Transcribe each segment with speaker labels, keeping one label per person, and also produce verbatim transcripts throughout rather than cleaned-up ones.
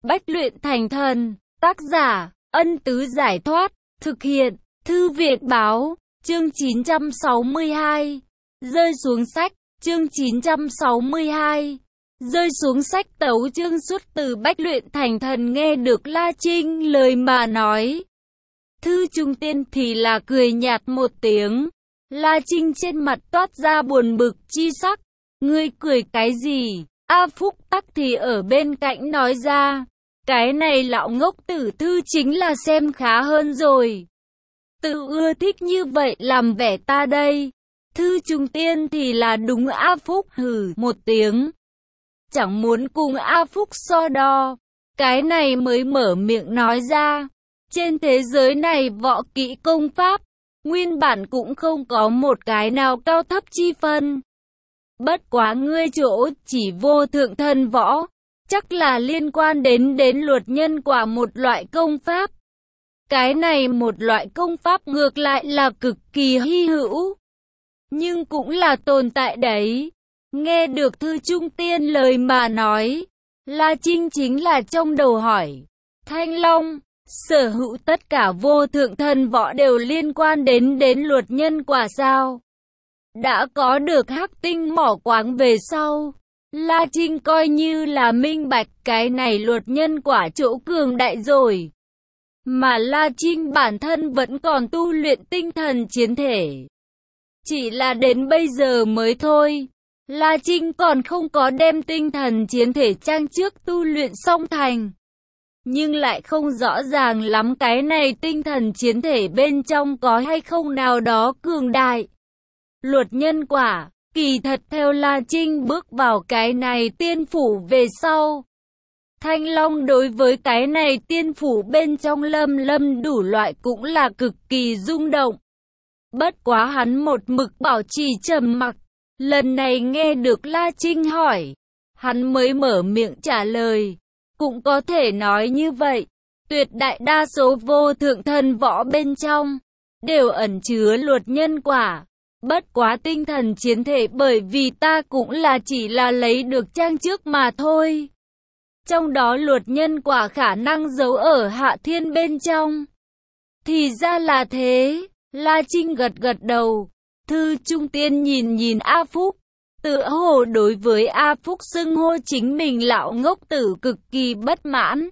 Speaker 1: Bách luyện thành thần. Tác giả, Ân Tứ Giải Thoát. Thực hiện, Thư viện Báo. Chương chín trăm sáu mươi hai. Rơi xuống sách. Chương chín trăm sáu mươi hai. Rơi xuống sách. Tấu chương xuất từ Bách luyện thành thần. Nghe được La Trinh lời mà nói, Thư Trung Tiên thì là cười nhạt một tiếng. La Trinh trên mặt toát ra buồn bực chi sắc. Ngươi cười cái gì? A Phúc Tắc thì ở bên cạnh nói ra. Cái này lão ngốc tử Thư chính là xem khá hơn rồi. Tự ưa thích như vậy làm vẻ ta đây. Thư Trung Tiên thì là đúng. A Phúc hừ một tiếng. Chẳng muốn cùng A Phúc so đo. Cái này mới mở miệng nói ra. Trên thế giới này võ kỹ công pháp, nguyên bản cũng không có một cái nào cao thấp chi phân. Bất quá ngươi chỗ chỉ vô thượng thần võ, chắc là liên quan đến đến luật nhân quả một loại công pháp. Cái này một loại công pháp ngược lại là cực kỳ hy hữu, nhưng cũng là tồn tại đấy. Nghe được Thư Trung Tiên lời mà nói, La Trinh chính là trong đầu hỏi, Thanh Long, sở hữu tất cả vô thượng thần võ đều liên quan đến đến luật nhân quả sao? Đã có được hắc tinh mỏ quáng về sau, La Trinh coi như là minh bạch cái này luật nhân quả chỗ cường đại rồi. Mà La Trinh bản thân vẫn còn tu luyện tinh thần chiến thể. Chỉ là đến bây giờ mới thôi. La Trinh còn không có đem tinh thần chiến thể trang trước tu luyện xong thành. Nhưng lại không rõ ràng lắm cái này tinh thần chiến thể bên trong có hay không nào đó cường đại. Luật nhân quả, kỳ thật theo La Trinh bước vào cái này tiên phủ về sau. Thanh Long đối với cái này tiên phủ bên trong lâm lâm đủ loại cũng là cực kỳ rung động. Bất quá hắn một mực bảo trì trầm mặc. Lần này nghe được La Trinh hỏi, hắn mới mở miệng trả lời. Cũng có thể nói như vậy, tuyệt đại đa số vô thượng thần võ bên trong đều ẩn chứa luật nhân quả. Bất quá tinh thần chiến thể bởi vì ta cũng là chỉ là lấy được trang trước mà thôi. Trong đó luật nhân quả khả năng giấu ở hạ thiên bên trong. Thì ra là thế. La Trinh gật gật đầu. Thư Trung Tiên nhìn nhìn A Phúc. Tựa hồ đối với A Phúc xưng hô chính mình lão ngốc tử cực kỳ bất mãn.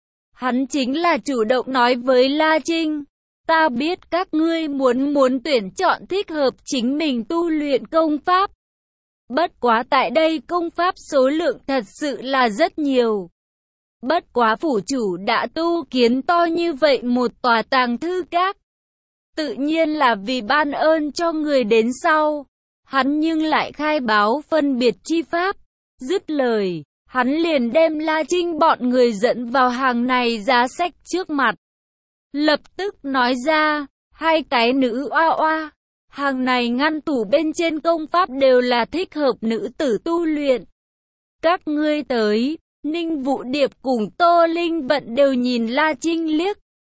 Speaker 1: Hắn chính là chủ động nói với La Trinh. Ta biết các ngươi muốn muốn tuyển chọn thích hợp chính mình tu luyện công pháp. Bất quá tại đây công pháp số lượng thật sự là rất nhiều. Bất quá phủ chủ đã tu kiến to như vậy một tòa tàng thư các. Tự nhiên là vì ban ơn cho người đến sau. Hắn nhưng lại khai báo phân biệt chi pháp. Dứt lời, hắn liền đem La Trinh bọn người dẫn vào hàng này giá sách trước mặt. Lập tức nói ra, hai cái nữ oa oa. Hàng này ngăn tủ bên trên công pháp đều là thích hợp nữ tử tu luyện. Các ngươi tới, Ninh Vũ Điệp cùng Tô Linh Vận đều nhìn La Trinh liếc.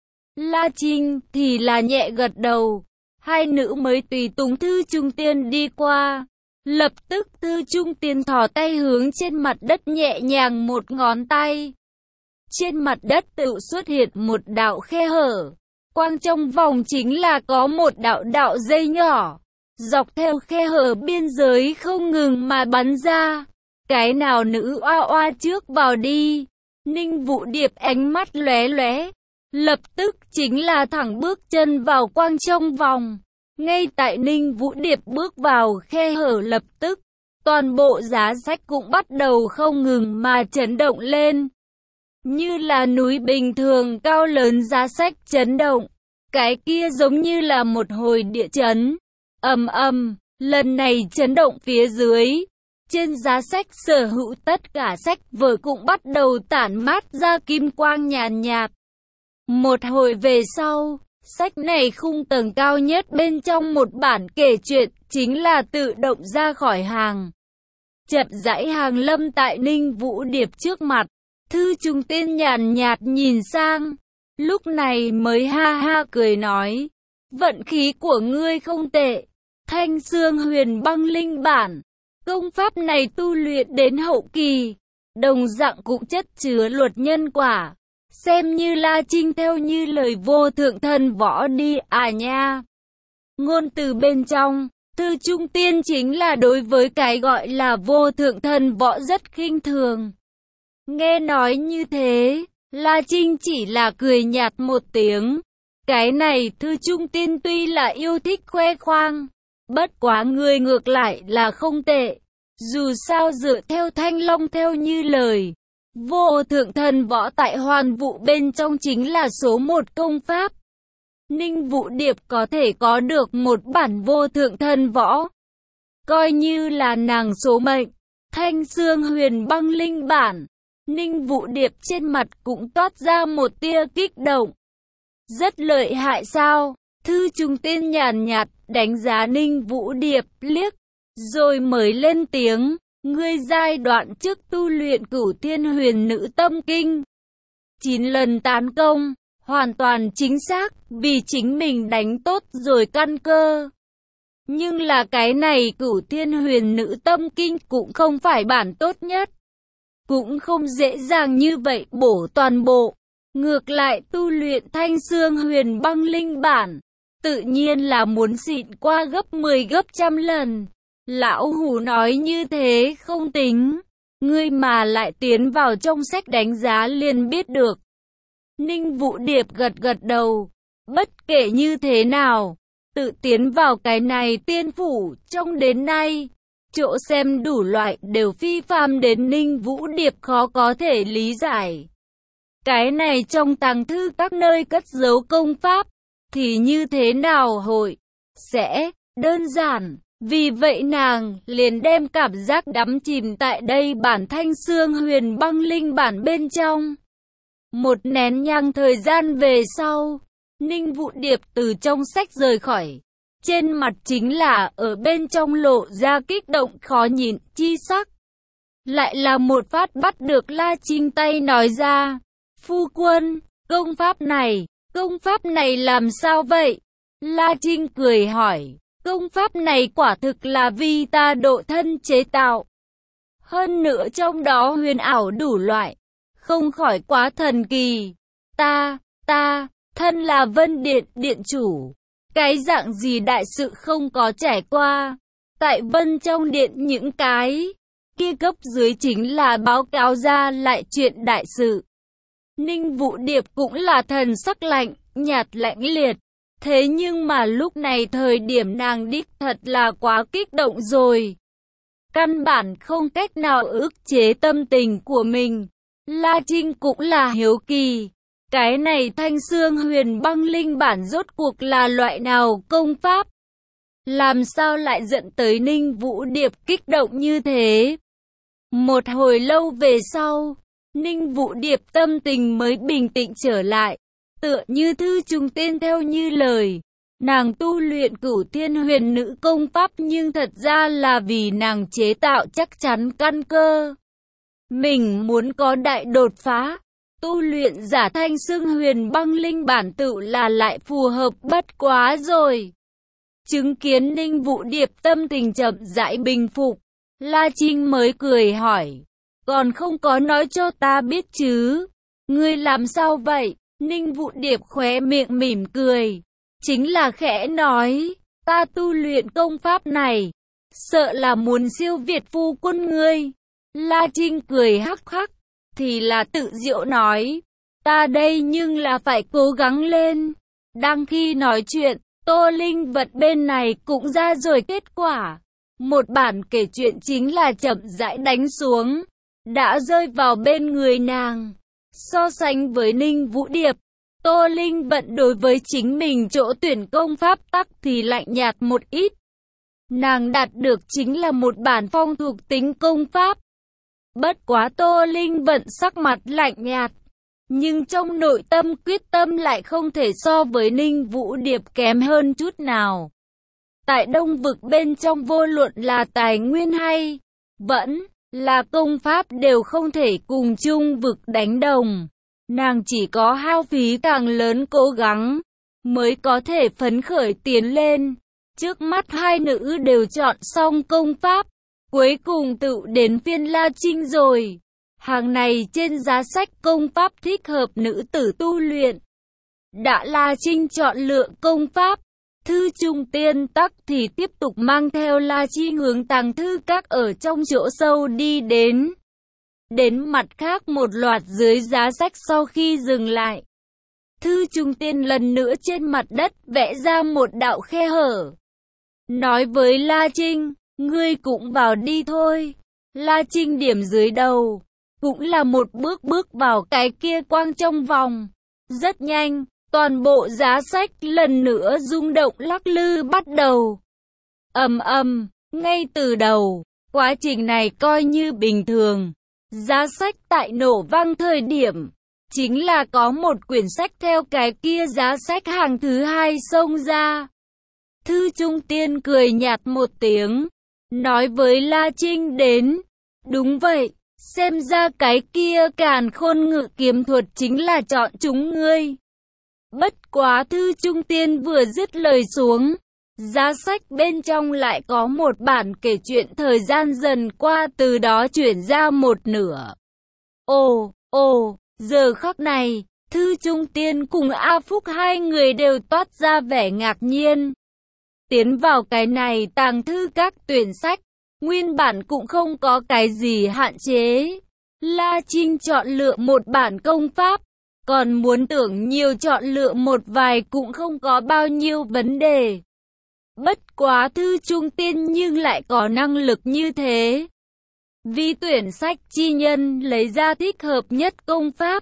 Speaker 1: La Trinh thì là nhẹ gật đầu. Hai nữ mới tùy tùng Thư Trung Tiên đi qua. Lập tức Thư Trung Tiên thò tay hướng trên mặt đất nhẹ nhàng một ngón tay. Trên mặt đất tự xuất hiện một đạo khe hở. Quang trong vòng chính là có một đạo đạo dây nhỏ. Dọc theo khe hở biên giới không ngừng mà bắn ra. Cái nào nữ oa oa trước vào đi. Ninh Vũ Điệp ánh mắt lóe lóe. Lập tức chính là thẳng bước chân vào quang trong vòng. Ngay tại Ninh Vũ Điệp bước vào khe hở lập tức, toàn bộ giá sách cũng bắt đầu không ngừng mà chấn động lên. Như là núi bình thường cao lớn giá sách chấn động. Cái kia giống như là một hồi địa chấn. Ầm ầm, lần này chấn động phía dưới. Trên giá sách sở hữu tất cả sách vở cũng bắt đầu tản mát ra kim quang nhàn nhạt. Một hồi về sau, sách này khung tầng cao nhất bên trong một bản kể chuyện chính là tự động ra khỏi hàng. Chậm rãi hàng lâm tại Ninh Vũ Điệp trước mặt. Thư Trung Tiên nhàn nhạt nhìn sang. Lúc này mới ha ha cười nói. Vận khí của ngươi không tệ. Thanh Xương Huyền Băng Linh bản. Công pháp này tu luyện đến hậu kỳ. đồng dạng cũng chất chứa luật nhân quả. Xem như La Trinh theo như lời vô thượng thần võ đi à nha. Ngôn từ bên trong, Thư Trung Tiên chính là đối với cái gọi là vô thượng thần võ rất khinh thường. Nghe nói như thế, La Trinh chỉ là cười nhạt một tiếng. Cái này Thư Trung Tiên tuy là yêu thích khoe khoang, bất quá người ngược lại là không tệ. Dù sao dựa theo Thanh Long theo như lời, vô thượng thần võ tại hoàn vũ bên trong chính là số một công pháp. Ninh Vũ Điệp có thể có được một bản vô thượng thần võ, coi như là nàng số mệnh. Thanh Xương Huyền Băng Linh bản, Ninh Vũ Điệp trên mặt cũng toát ra một tia kích động. Rất lợi hại sao? Thư Trung Tiên nhàn nhạt đánh giá Ninh Vũ Điệp liếc, rồi mới lên tiếng, ngươi giai đoạn trước tu luyện Cửu Thiên Huyền Nữ Tâm Kinh, chín lần tán công, hoàn toàn chính xác, vì chính mình đánh tốt rồi căn cơ. Nhưng là cái này Cửu Thiên Huyền Nữ Tâm Kinh cũng không phải bản tốt nhất, cũng không dễ dàng như vậy bổ toàn bộ. Ngược lại tu luyện Thanh Xương Huyền Băng Linh bản, tự nhiên là muốn xịn qua gấp mười gấp trăm lần. Lão Hủ nói như thế không tính, ngươi mà lại tiến vào trong sách đánh giá liền biết được. Ninh Vũ Điệp gật gật đầu, bất kể như thế nào, tự tiến vào cái này tiên phủ trong đến nay, chỗ xem đủ loại đều phi phàm đến Ninh Vũ Điệp khó có thể lý giải. Cái này trong tàng thư các nơi cất giấu công pháp, thì như thế nào hội sẽ đơn giản. Vì vậy nàng liền đem cảm giác đắm chìm tại đây bản Thanh Xương Huyền Băng Linh bản bên trong. Một nén nhang thời gian về sau, Ninh Vũ Điệp từ trong sách rời khỏi. Trên mặt chính là ở bên trong lộ ra kích động khó nhịn chi sắc. Lại là một phát bắt được La Trinh tay nói ra, phu quân, công pháp này, công pháp này làm sao vậy? La Trinh cười hỏi. Công pháp này quả thực là vì ta độ thân chế tạo. Hơn nữa trong đó huyền ảo đủ loại, không khỏi quá thần kỳ. Ta, ta, thân là Vân Điện điện chủ. Cái dạng gì đại sự không có trải qua. Tại Vân trong điện những cái kia cấp dưới chính là báo cáo ra lại chuyện đại sự. Ninh Vũ Điệp cũng là thần sắc lạnh, nhạt lãnh liệt. Thế nhưng mà lúc này thời điểm nàng đích thật là quá kích động rồi. Căn bản không cách nào ức chế tâm tình của mình. La Trinh cũng là hiếu kỳ. Cái này Thanh Xương Huyền Băng Linh bản rốt cuộc là loại nào công pháp? Làm sao lại dẫn tới Ninh Vũ Điệp kích động như thế? Một hồi lâu về sau, Ninh Vũ Điệp tâm tình mới bình tĩnh trở lại. Tựa như Thư Trung Tiên theo như lời, nàng tu luyện Cửu Thiên Huyền Nữ công pháp nhưng thật ra là vì nàng chế tạo chắc chắn căn cơ. Mình muốn có đại đột phá, tu luyện giả Thanh Xương Huyền Băng Linh bản tự là lại phù hợp bất quá rồi. Chứng kiến Ninh Vũ Điệp tâm tình chậm rãi bình phục, La Trinh mới cười hỏi, còn không có nói cho ta biết chứ, ngươi làm sao vậy? Ninh Vũ Điệp khóe miệng mỉm cười, chính là khẽ nói, ta tu luyện công pháp này, sợ là muốn siêu việt phu quân ngươi. La Trinh cười hắc hắc, thì là tự diệu nói, ta đây nhưng là phải cố gắng lên. Đang khi nói chuyện, Tô Linh vật bên này cũng ra rồi kết quả. Một bản kể chuyện chính là chậm rãi đánh xuống, đã rơi vào bên người nàng. So sánh với Ninh Vũ Điệp, Tô Linh vận đối với chính mình chỗ tuyển công pháp tắc thì lạnh nhạt một ít. Nàng đạt được chính là một bản phong thuộc tính công pháp. Bất quá Tô Linh vận sắc mặt lạnh nhạt, nhưng trong nội tâm quyết tâm lại không thể so với Ninh Vũ Điệp kém hơn chút nào. Tại Đông Vực bên trong vô luận là tài nguyên hay vẫn là công pháp đều không thể cùng chung vực đánh đồng. Nàng chỉ có hao phí càng lớn cố gắng mới có thể phấn khởi tiến lên. Trước mắt hai nữ đều chọn xong công pháp, cuối cùng tự đến phiên La Trinh rồi. Hàng này trên giá sách công pháp thích hợp nữ tử tu luyện. Đã La Trinh chọn lựa công pháp Thư Trung Tiên Tắc thì tiếp tục mang theo La Trinh hướng tàng thư các ở trong chỗ sâu đi đến. Đến mặt khác một loạt dưới giá sách sau khi dừng lại. Thư Trung Tiên lần nữa trên mặt đất vẽ ra một đạo khe hở. Nói với La Trinh, ngươi cũng vào đi thôi. La Trinh điểm dưới đầu. Cũng là một bước bước vào cái kia quang trong vòng. Rất nhanh, toàn bộ giá sách lần nữa rung động lắc lư bắt đầu. Ầm ầm, ngay từ đầu, quá trình này coi như bình thường. Giá sách tại nổ vang thời điểm, chính là có một quyển sách theo cái kia giá sách hàng thứ hai xông ra. Thư Trung Tiên cười nhạt một tiếng, nói với La Trinh đến, đúng vậy, xem ra cái kia Càn Khôn Ngự Kiếm Thuật chính là chọn chúng ngươi. Bất quá Thư Trung Tiên vừa dứt lời xuống, giá sách bên trong lại có một bản kể chuyện thời gian dần qua từ đó chuyển ra một nửa. Ồ, ồ, giờ khắc này, Thư Trung Tiên cùng A Phúc hai người đều toát ra vẻ ngạc nhiên. Tiến vào cái này tàng thư các tuyển sách, nguyên bản cũng không có cái gì hạn chế. La Trinh chọn lựa một bản công pháp, còn muốn tưởng nhiều chọn lựa một vài cũng không có bao nhiêu vấn đề. Bất quá Thư Trung Tiên nhưng lại có năng lực như thế. Vì tuyển sách chi nhân lấy ra thích hợp nhất công pháp,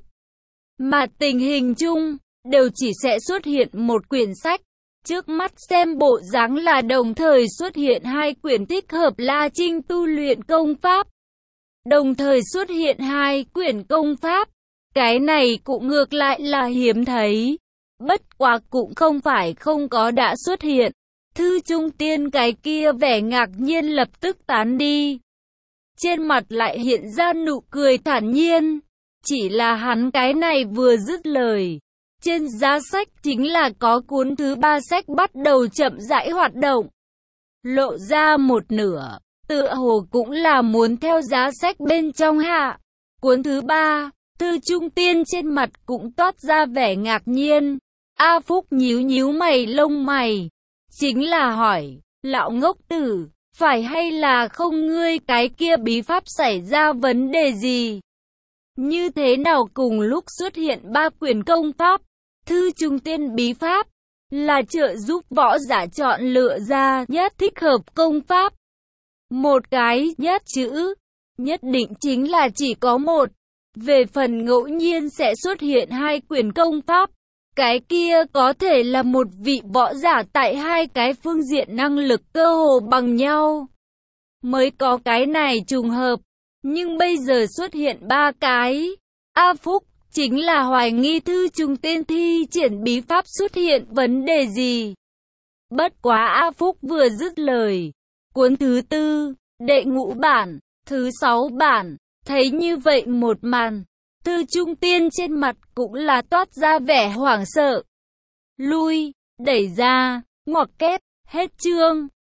Speaker 1: mà tình hình chung đều chỉ sẽ xuất hiện một quyển sách. Trước mắt xem bộ dáng là đồng thời xuất hiện hai quyển thích hợp La Trinh tu luyện công pháp. Đồng thời xuất hiện hai quyển công pháp. Cái này cũng ngược lại là hiếm thấy. Bất quá cũng không phải không có đã xuất hiện. Thư Trung Tiên cái kia vẻ ngạc nhiên lập tức tán đi. Trên mặt lại hiện ra nụ cười thản nhiên. Chỉ là hắn cái này vừa dứt lời. Trên giá sách chính là có cuốn thứ ba sách bắt đầu chậm rãi hoạt động. Lộ ra một nửa. Tựa hồ cũng là muốn theo giá sách bên trong hạ. Cuốn thứ ba, Thư Trung Tiên trên mặt cũng toát ra vẻ ngạc nhiên. A Phúc nhíu nhíu mày lông mày. Chính là hỏi, lão ngốc tử, phải hay là không ngươi cái kia bí pháp xảy ra vấn đề gì? Như thế nào cùng lúc xuất hiện ba quyển công pháp, Thư Trung Tiên bí pháp, là trợ giúp võ giả chọn lựa ra nhất thích hợp công pháp. Một cái nhất chữ, nhất định chính là chỉ có một. Về phần ngẫu nhiên sẽ xuất hiện hai quyển công pháp, cái kia có thể là một vị võ giả tại hai cái phương diện năng lực cơ hồ bằng nhau. Mới có cái này trùng hợp, nhưng bây giờ xuất hiện ba cái. A Phúc chính là hoài nghi Thư Trung Tiên thi triển bí pháp xuất hiện vấn đề gì. Bất quá A Phúc vừa dứt lời, cuốn thứ tư, đệ ngũ bản, thứ sáu bản, thấy như vậy một màn, Thư Trung Tiên trên mặt cũng là toát ra vẻ hoảng sợ. Lui, đẩy ra, ngoặc kép, hết chương.